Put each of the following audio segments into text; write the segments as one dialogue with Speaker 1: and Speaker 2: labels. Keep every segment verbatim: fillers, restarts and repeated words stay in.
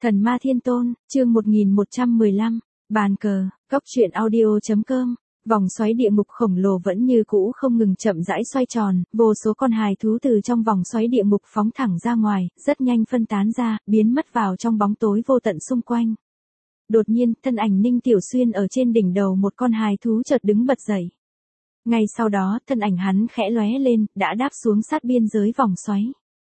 Speaker 1: Thần Ma Thiên Tôn, chương một nghìn một trăm mười lăm, bàn cờ, góc truyện audio.com. Vòng xoáy địa ngục khổng lồ vẫn như cũ không ngừng chậm rãi xoay tròn, vô số con hài thú từ trong vòng xoáy địa ngục phóng thẳng ra ngoài, rất nhanh phân tán ra, biến mất vào trong bóng tối vô tận xung quanh. Đột nhiên, thân ảnh Ninh Tiểu Xuyên ở trên đỉnh đầu một con hài thú chợt đứng bật dậy. Ngay sau đó, thân ảnh hắn khẽ lóe lên, đã đáp xuống sát biên giới vòng xoáy.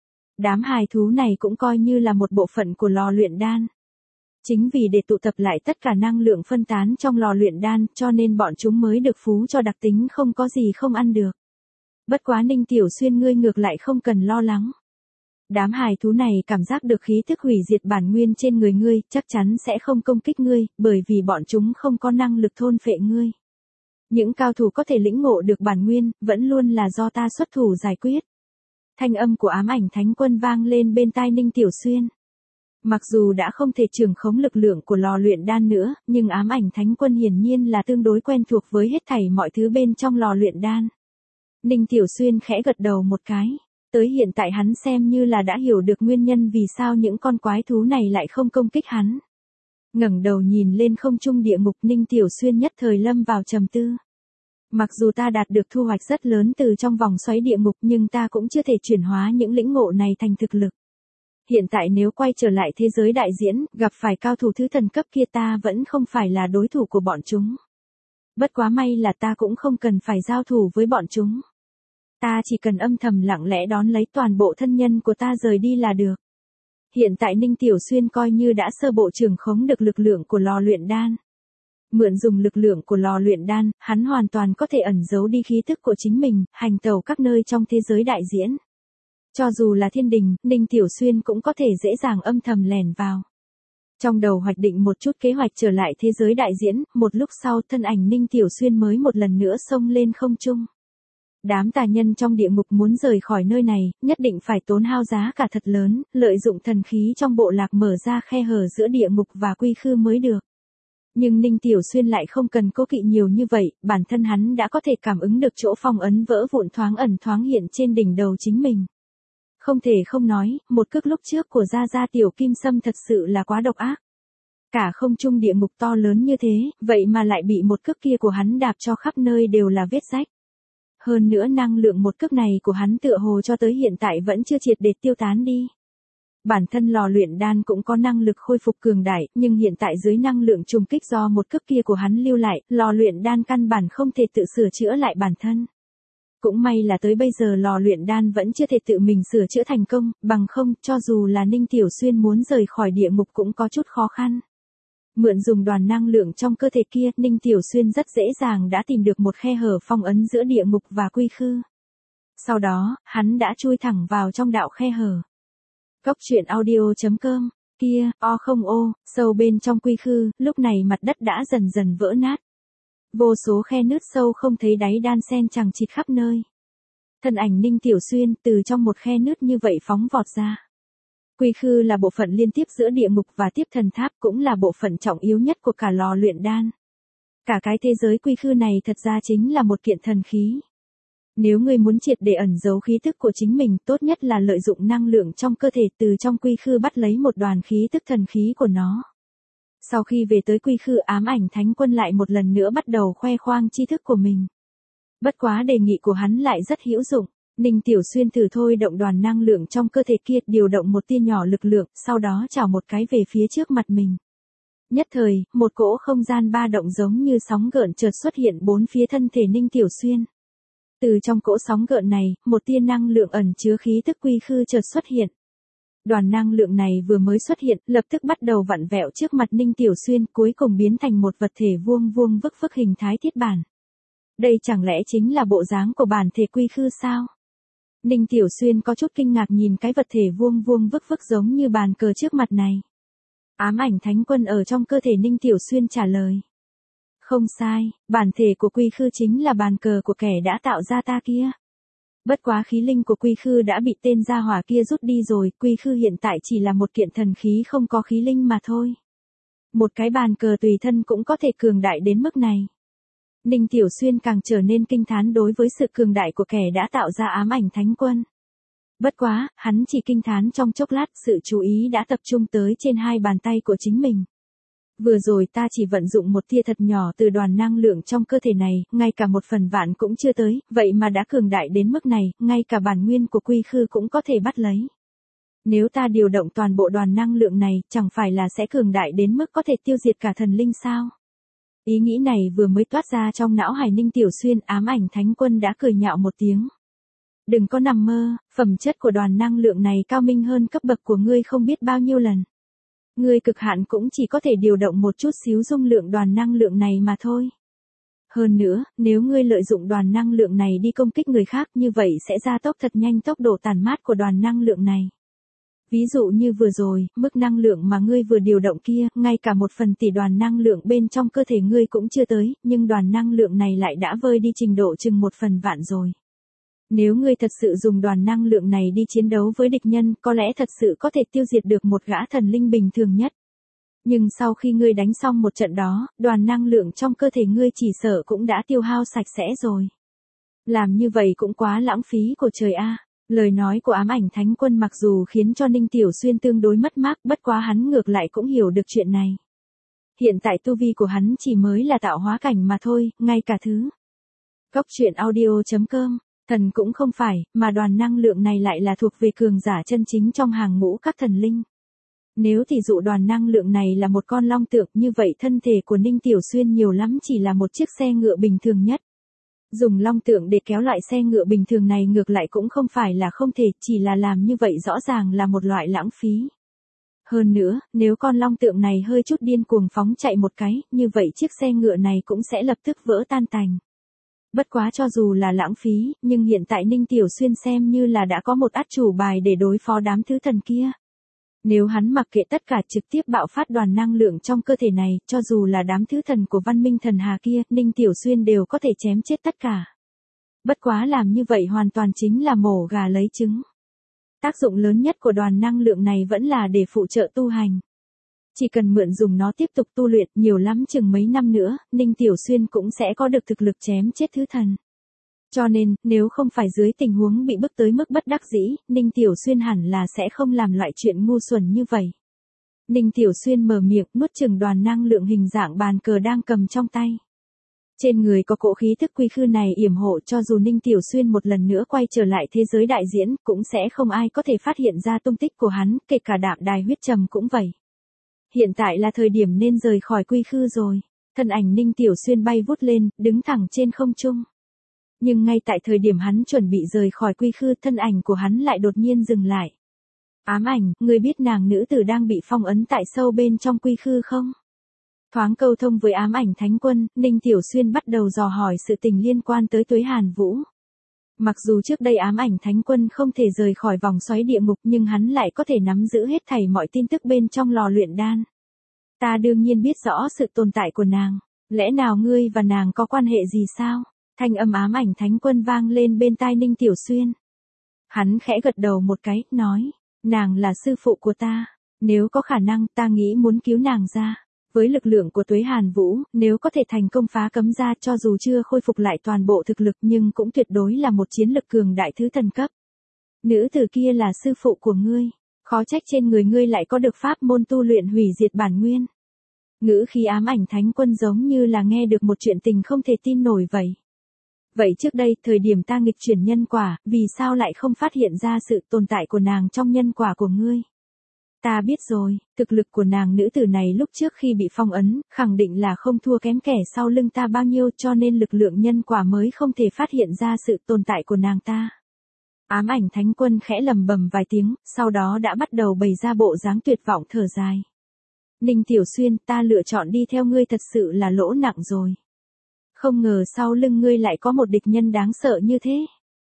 Speaker 1: Đám hài thú này cũng coi như là một bộ phận của lò luyện đan. Chính vì để tụ tập lại tất cả năng lượng phân tán trong lò luyện đan, cho nên bọn chúng mới được phú cho đặc tính không có gì không ăn được. Bất quá Ninh Tiểu Xuyên ngươi ngược lại không cần lo lắng. Đám hài thú này cảm giác được khí thức hủy diệt bản nguyên trên người ngươi, chắc chắn sẽ không công kích ngươi, bởi vì bọn chúng không có năng lực thôn phệ ngươi. Những cao thủ có thể lĩnh ngộ được bản nguyên, vẫn luôn là do ta xuất thủ giải quyết. Thanh âm của ám ảnh thánh quân vang lên bên tai Ninh Tiểu Xuyên. Mặc dù đã không thể trường khống lực lượng của lò luyện đan nữa, nhưng ám ảnh thánh quân hiển nhiên là tương đối quen thuộc với hết thảy mọi thứ bên trong lò luyện đan. Ninh Tiểu Xuyên khẽ gật đầu một cái. Tới hiện tại hắn xem như là đã hiểu được nguyên nhân vì sao những con quái thú này lại không công kích hắn. Ngẩng đầu nhìn lên không trung địa ngục, Ninh Tiểu Xuyên nhất thời lâm vào trầm tư. Mặc dù ta đạt được thu hoạch rất lớn từ trong vòng xoáy địa ngục, nhưng ta cũng chưa thể chuyển hóa những lĩnh ngộ này thành thực lực. Hiện tại nếu quay trở lại thế giới đại diễn, gặp phải cao thủ thứ thần cấp kia ta vẫn không phải là đối thủ của bọn chúng. Bất quá may là ta cũng không cần phải giao thủ với bọn chúng. Ta chỉ cần âm thầm lặng lẽ đón lấy toàn bộ thân nhân của ta rời đi là được. Hiện tại Ninh Tiểu Xuyên coi như đã sơ bộ trường khống được lực lượng của lò luyện đan. Mượn dùng lực lượng của lò luyện đan, hắn hoàn toàn có thể ẩn giấu đi khí thức của chính mình, hành tẩu các nơi trong thế giới đại diễn. Cho dù là thiên đình, Ninh Tiểu Xuyên cũng có thể dễ dàng âm thầm lẻn vào. Trong đầu hoạch định một chút kế hoạch trở lại thế giới đại diễn, một lúc sau thân ảnh Ninh Tiểu Xuyên mới một lần nữa xông lên không trung. Đám tà nhân trong địa ngục muốn rời khỏi nơi này, nhất định phải tốn hao giá cả thật lớn, lợi dụng thần khí trong bộ lạc mở ra khe hở giữa địa ngục và quy khư mới được. Nhưng Ninh Tiểu Xuyên lại không cần cố kỵ nhiều như vậy, bản thân hắn đã có thể cảm ứng được chỗ phong ấn vỡ vụn thoáng ẩn thoáng hiện trên đỉnh đầu chính mình. Không thể không nói, một cước lúc trước của Gia Gia Tiểu Kim Sâm thật sự là quá độc ác. Cả không trung địa ngục to lớn như thế, vậy mà lại bị một cước kia của hắn đạp cho khắp nơi đều là vết rách. Hơn nữa năng lượng một cước này của hắn tựa hồ cho tới hiện tại vẫn chưa triệt để tiêu tán đi. Bản thân lò luyện đan cũng có năng lực khôi phục cường đại, nhưng hiện tại dưới năng lượng trùng kích do một cước kia của hắn lưu lại, lò luyện đan căn bản không thể tự sửa chữa lại bản thân. Cũng may là tới bây giờ lò luyện đan vẫn chưa thể tự mình sửa chữa thành công, bằng không, cho dù là Ninh Tiểu Xuyên muốn rời khỏi địa ngục cũng có chút khó khăn. Mượn dùng đoàn năng lượng trong cơ thể kia, Ninh Tiểu Xuyên rất dễ dàng đã tìm được một khe hở phong ấn giữa địa ngục và quy khư. Sau đó, hắn đã chui thẳng vào trong đạo khe hở. Góc truyện audio.com, kia, o không ô, sâu bên trong quy khư, lúc này mặt đất đã dần dần vỡ nát. Vô số khe nứt sâu không thấy đáy đan xen chằng chịt khắp nơi. Thân ảnh Ninh Tiểu Xuyên từ trong một khe nứt như vậy phóng vọt ra. Quy khư là bộ phận liên tiếp giữa địa ngục và tiếp thần tháp, cũng là bộ phận trọng yếu nhất của cả lò luyện đan. Cả cái thế giới quy khư này thật ra chính là một kiện thần khí. Nếu ngươi muốn triệt để ẩn giấu khí tức của chính mình, tốt nhất là lợi dụng năng lượng trong cơ thể từ trong quy khư bắt lấy một đoàn khí tức thần khí của nó. Sau khi về tới quy khư, ám ảnh thánh quân lại một lần nữa bắt đầu khoe khoang tri thức của mình. Bất quá đề nghị của hắn lại rất hữu dụng. Ninh Tiểu Xuyên thử thôi động đoàn năng lượng trong cơ thể kia, điều động một tia nhỏ lực lượng, sau đó chảo một cái về phía trước mặt mình. Nhất thời, một cỗ không gian ba động giống như sóng gợn chợt xuất hiện bốn phía thân thể Ninh Tiểu Xuyên. Từ trong cỗ sóng gợn này, một tia năng lượng ẩn chứa khí tức quy khư chợt xuất hiện. Đoàn năng lượng này vừa mới xuất hiện, lập tức bắt đầu vặn vẹo trước mặt Ninh Tiểu Xuyên, cuối cùng biến thành một vật thể vuông vuông vức vức hình thái thiết bản. Đây chẳng lẽ chính là bộ dáng của bản thể quy khư sao? Ninh Tiểu Xuyên có chút kinh ngạc nhìn cái vật thể vuông vuông vức vức giống như bàn cờ trước mặt này. Ám ảnh thánh quân ở trong cơ thể Ninh Tiểu Xuyên trả lời. Không sai, bản thể của quy khư chính là bàn cờ của kẻ đã tạo ra ta kia. Bất quá khí linh của quy khư đã bị tên gia hỏa kia rút đi rồi, quy khư hiện tại chỉ là một kiện thần khí không có khí linh mà thôi. Một cái bàn cờ tùy thân cũng có thể cường đại đến mức này. Ninh Tiểu Xuyên càng trở nên kinh thán đối với sự cường đại của kẻ đã tạo ra ám ảnh thánh quân. Bất quá, hắn chỉ kinh thán trong chốc lát, sự chú ý đã tập trung tới trên hai bàn tay của chính mình. Vừa rồi ta chỉ vận dụng một tia thật nhỏ từ đoàn năng lượng trong cơ thể này, ngay cả một phần vạn cũng chưa tới, vậy mà đã cường đại đến mức này, ngay cả bản nguyên của quy khư cũng có thể bắt lấy. Nếu ta điều động toàn bộ đoàn năng lượng này, chẳng phải là sẽ cường đại đến mức có thể tiêu diệt cả thần linh sao? Ý nghĩ này vừa mới toát ra trong não hải Ninh Tiểu Xuyên, ám ảnh thánh quân đã cười nhạo một tiếng. Đừng có nằm mơ, phẩm chất của đoàn năng lượng này cao minh hơn cấp bậc của ngươi không biết bao nhiêu lần. Ngươi cực hạn cũng chỉ có thể điều động một chút xíu dung lượng đoàn năng lượng này mà thôi. Hơn nữa, nếu ngươi lợi dụng đoàn năng lượng này đi công kích người khác như vậy sẽ gia tốc thật nhanh tốc độ tàn mát của đoàn năng lượng này. Ví dụ như vừa rồi, mức năng lượng mà ngươi vừa điều động kia, ngay cả một phần tỷ đoàn năng lượng bên trong cơ thể ngươi cũng chưa tới, nhưng đoàn năng lượng này lại đã vơi đi trình độ chừng một phần vạn rồi. Nếu ngươi thật sự dùng đoàn năng lượng này đi chiến đấu với địch nhân, có lẽ thật sự có thể tiêu diệt được một gã thần linh bình thường nhất. Nhưng sau khi ngươi đánh xong một trận đó, đoàn năng lượng trong cơ thể ngươi chỉ sợ cũng đã tiêu hao sạch sẽ rồi. Làm như vậy cũng quá lãng phí của trời a. Lời nói của ám ảnh thánh quân mặc dù khiến cho Ninh Tiểu Xuyên tương đối mất mát, bất quá hắn ngược lại cũng hiểu được chuyện này. Hiện tại tu vi của hắn chỉ mới là tạo hóa cảnh mà thôi, ngay cả thứ. Góc truyện audio chấm com, thần cũng không phải, mà đoàn năng lượng này lại là thuộc về cường giả chân chính trong hàng ngũ các thần linh. Nếu thì dụ đoàn năng lượng này là một con long tượng, như vậy thân thể của Ninh Tiểu Xuyên nhiều lắm chỉ là một chiếc xe ngựa bình thường nhất. Dùng long tượng để kéo loại xe ngựa bình thường này ngược lại cũng không phải là không thể, chỉ là làm như vậy rõ ràng là một loại lãng phí. Hơn nữa, nếu con long tượng này hơi chút điên cuồng phóng chạy một cái, như vậy chiếc xe ngựa này cũng sẽ lập tức vỡ tan tành. Bất quá cho dù là lãng phí, nhưng hiện tại Ninh Tiểu Xuyên xem như là đã có một át chủ bài để đối phó đám thứ thần kia. Nếu hắn mặc kệ tất cả trực tiếp bạo phát đoàn năng lượng trong cơ thể này, cho dù là đám thứ thần của văn minh thần hà kia, Ninh Tiểu Xuyên đều có thể chém chết tất cả. Bất quá làm như vậy hoàn toàn chính là mổ gà lấy trứng. Tác dụng lớn nhất của đoàn năng lượng này vẫn là để phụ trợ tu hành. Chỉ cần mượn dùng nó tiếp tục tu luyện, nhiều lắm chừng mấy năm nữa, Ninh Tiểu Xuyên cũng sẽ có được thực lực chém chết thứ thần. Cho nên, nếu không phải dưới tình huống bị bức tới mức bất đắc dĩ, Ninh Tiểu Xuyên hẳn là sẽ không làm loại chuyện ngu xuẩn như vậy. Ninh Tiểu Xuyên mở miệng, nuốt chừng đoàn năng lượng hình dạng bàn cờ đang cầm trong tay. Trên người có cỗ khí thức quy khư này yểm hộ, cho dù Ninh Tiểu Xuyên một lần nữa quay trở lại thế giới đại diễn, cũng sẽ không ai có thể phát hiện ra tung tích của hắn, kể cả đạm đài huyết trầm cũng vậy. Hiện tại là thời điểm nên rời khỏi quy khư rồi. Thân ảnh Ninh Tiểu Xuyên bay vút lên, đứng thẳng trên không trung. Nhưng ngay tại thời điểm hắn chuẩn bị rời khỏi quy khư, thân ảnh của hắn lại đột nhiên dừng lại. Ám ảnh, ngươi biết nàng nữ tử đang bị phong ấn tại sâu bên trong quy khư không? Thoáng câu thông với ám ảnh thánh quân, Ninh Tiểu Xuyên bắt đầu dò hỏi sự tình liên quan tới Tuế Hàn Vũ. Mặc dù trước đây ám ảnh thánh quân không thể rời khỏi vòng xoáy địa ngục, nhưng hắn lại có thể nắm giữ hết thảy mọi tin tức bên trong lò luyện đan. Ta đương nhiên biết rõ sự tồn tại của nàng. Lẽ nào ngươi và nàng có quan hệ gì sao? Thanh âm ám ảnh thánh quân vang lên bên tai Ninh Tiểu Xuyên. Hắn khẽ gật đầu một cái, nói, nàng là sư phụ của ta. Nếu có khả năng, ta nghĩ muốn cứu nàng ra. Với lực lượng của Tuế Hàn Vũ, nếu có thể thành công phá cấm ra, cho dù chưa khôi phục lại toàn bộ thực lực nhưng cũng tuyệt đối là một chiến lực cường đại thứ thần cấp. Nữ tử kia là sư phụ của ngươi. Khó trách trên người ngươi lại có được pháp môn tu luyện hủy diệt bản nguyên. Ngữ khí ám ảnh thánh quân giống như là nghe được một chuyện tình không thể tin nổi vậy. Vậy trước đây, thời điểm ta nghịch chuyển nhân quả, vì sao lại không phát hiện ra sự tồn tại của nàng trong nhân quả của ngươi? Ta biết rồi, thực lực của nàng nữ tử này lúc trước khi bị phong ấn, khẳng định là không thua kém kẻ sau lưng ta bao nhiêu, cho nên lực lượng nhân quả mới không thể phát hiện ra sự tồn tại của nàng ta. Ám ảnh thánh quân khẽ lầm bầm vài tiếng, sau đó đã bắt đầu bày ra bộ dáng tuyệt vọng thở dài. Ninh Tiểu Xuyên, ta lựa chọn đi theo ngươi thật sự là lỗ nặng rồi. Không ngờ sau lưng ngươi lại có một địch nhân đáng sợ như thế.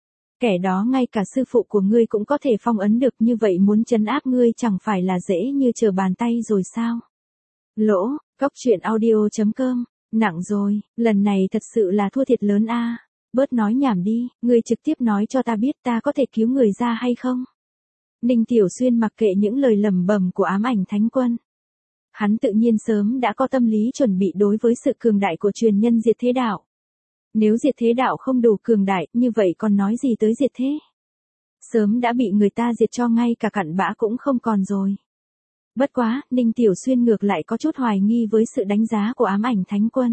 Speaker 1: Kẻ đó ngay cả sư phụ của ngươi cũng có thể phong ấn được, như vậy muốn trấn áp ngươi chẳng phải là dễ như trở bàn tay rồi sao? Lỗ, góc truyện audio chấm com, nặng rồi, lần này thật sự là thua thiệt lớn a. Bớt nói nhảm đi, ngươi trực tiếp nói cho ta biết ta có thể cứu người ra hay không? Ninh Tiểu Xuyên mặc kệ những lời lẩm bẩm của ám ảnh thánh quân. Hắn tự nhiên sớm đã có tâm lý chuẩn bị đối với sự cường đại của truyền nhân diệt thế đạo. Nếu diệt thế đạo không đủ cường đại, như vậy còn nói gì tới diệt thế? Sớm đã bị người ta diệt cho ngay cả cặn bã cũng không còn rồi. Bất quá, Ninh Tiểu Xuyên ngược lại có chút hoài nghi với sự đánh giá của ám ảnh thánh quân.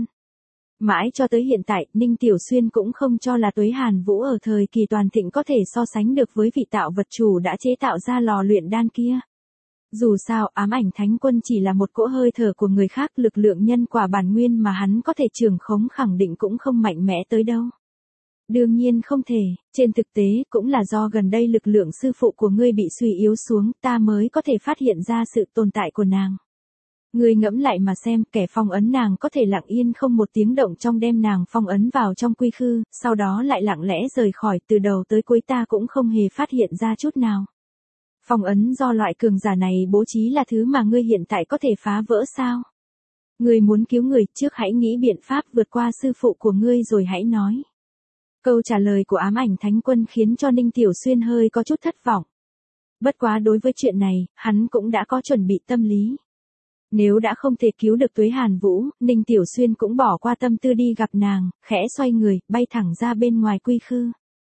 Speaker 1: Mãi cho tới hiện tại, Ninh Tiểu Xuyên cũng không cho là Tuế Hàn Vũ ở thời kỳ toàn thịnh có thể so sánh được với vị tạo vật chủ đã chế tạo ra lò luyện đan kia. Dù sao, ám ảnh thánh quân chỉ là một cỗ hơi thở của người khác, lực lượng nhân quả bản nguyên mà hắn có thể trưởng khống khẳng định cũng không mạnh mẽ tới đâu. Đương nhiên không thể, trên thực tế cũng là do gần đây lực lượng sư phụ của ngươi bị suy yếu xuống, ta mới có thể phát hiện ra sự tồn tại của nàng. Ngươi ngẫm lại mà xem, kẻ phong ấn nàng có thể lặng yên không một tiếng động trong đem nàng phong ấn vào trong quy khư, sau đó lại lặng lẽ rời khỏi, từ đầu tới cuối ta cũng không hề phát hiện ra chút nào. Phong ấn do loại cường giả này bố trí là thứ mà ngươi hiện tại có thể phá vỡ sao? Ngươi muốn cứu người, trước hãy nghĩ biện pháp vượt qua sư phụ của ngươi rồi hãy nói. Câu trả lời của ám ảnh thánh quân khiến cho Ninh Tiểu Xuyên hơi có chút thất vọng. Bất quá đối với chuyện này, hắn cũng đã có chuẩn bị tâm lý. Nếu đã không thể cứu được Tuế Hàn Vũ, Ninh Tiểu Xuyên cũng bỏ qua tâm tư đi gặp nàng, khẽ xoay người, bay thẳng ra bên ngoài quy khư.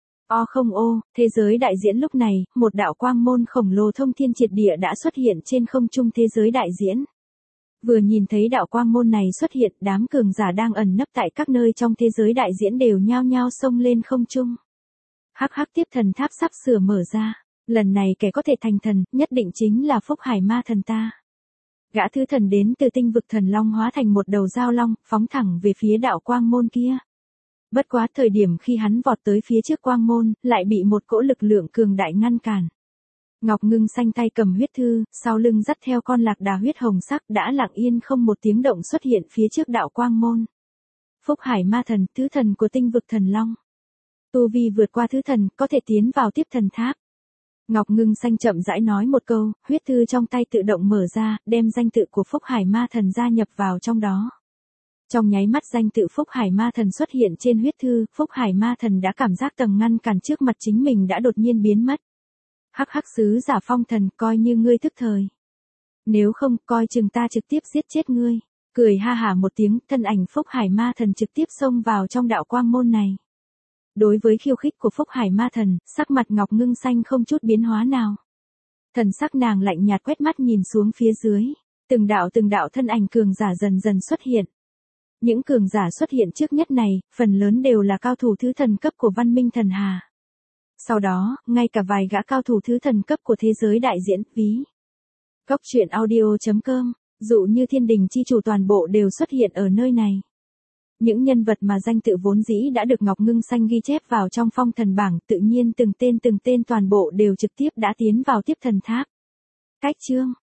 Speaker 1: O không ô, thế giới đại diễn lúc này, một đạo quang môn khổng lồ thông thiên triệt địa đã xuất hiện trên không trung thế giới đại diễn. Vừa nhìn thấy đạo quang môn này xuất hiện, đám cường giả đang ẩn nấp tại các nơi trong thế giới đại diễn đều nhao nhao xông lên không trung. Hắc hắc, tiếp thần tháp sắp sửa mở ra, lần này kẻ có thể thành thần, nhất định chính là Phúc Hải Ma Thần ta. Gã thứ thần đến từ tinh vực thần long hóa thành một đầu dao long, phóng thẳng về phía đạo quang môn kia. Bất quá thời điểm khi hắn vọt tới phía trước quang môn, lại bị một cỗ lực lượng cường đại ngăn cản. Ngọc Ngưng Xanh tay cầm huyết thư, sau lưng dắt theo con lạc đà huyết hồng sắc đã lặng yên không một tiếng động xuất hiện phía trước đạo quang môn. Phúc Hải Ma Thần, thứ thần của tinh vực thần long. Tu vi vượt qua thứ thần, có thể tiến vào tiếp thần tháp. Ngọc Ngưng Xanh chậm rãi nói một câu, huyết thư trong tay tự động mở ra, đem danh tự của Phúc Hải Ma Thần gia nhập vào trong đó. Trong nháy mắt danh tự Phúc Hải Ma Thần xuất hiện trên huyết thư, Phúc Hải Ma Thần đã cảm giác tầng ngăn cản trước mặt chính mình đã đột nhiên biến mất. Hắc hắc, sứ giả phong thần, coi như ngươi thức thời. Nếu không, coi chừng ta trực tiếp giết chết ngươi. Cười ha hả một tiếng, thân ảnh Phúc Hải Ma Thần trực tiếp xông vào trong đạo quang môn này. Đối với khiêu khích của Phúc Hải Ma Thần, sắc mặt Ngọc Ngưng Xanh không chút biến hóa nào. Thần sắc nàng lạnh nhạt quét mắt nhìn xuống phía dưới. Từng đạo từng đạo thân ảnh cường giả dần dần xuất hiện. Những cường giả xuất hiện trước nhất này, phần lớn đều là cao thủ thứ thần cấp của văn minh thần hà. Sau đó, ngay cả vài gã cao thủ thứ thần cấp của thế giới đại diễn, ví. Cốc truyện audio chấm com, dụ như thiên đình chi chủ toàn bộ đều xuất hiện ở nơi này. Những nhân vật mà danh tự vốn dĩ đã được Ngọc Ngưng Xanh ghi chép vào trong phong thần bảng, tự nhiên từng tên từng tên toàn bộ đều trực tiếp đã tiến vào tiếp thần tháp. Cách chương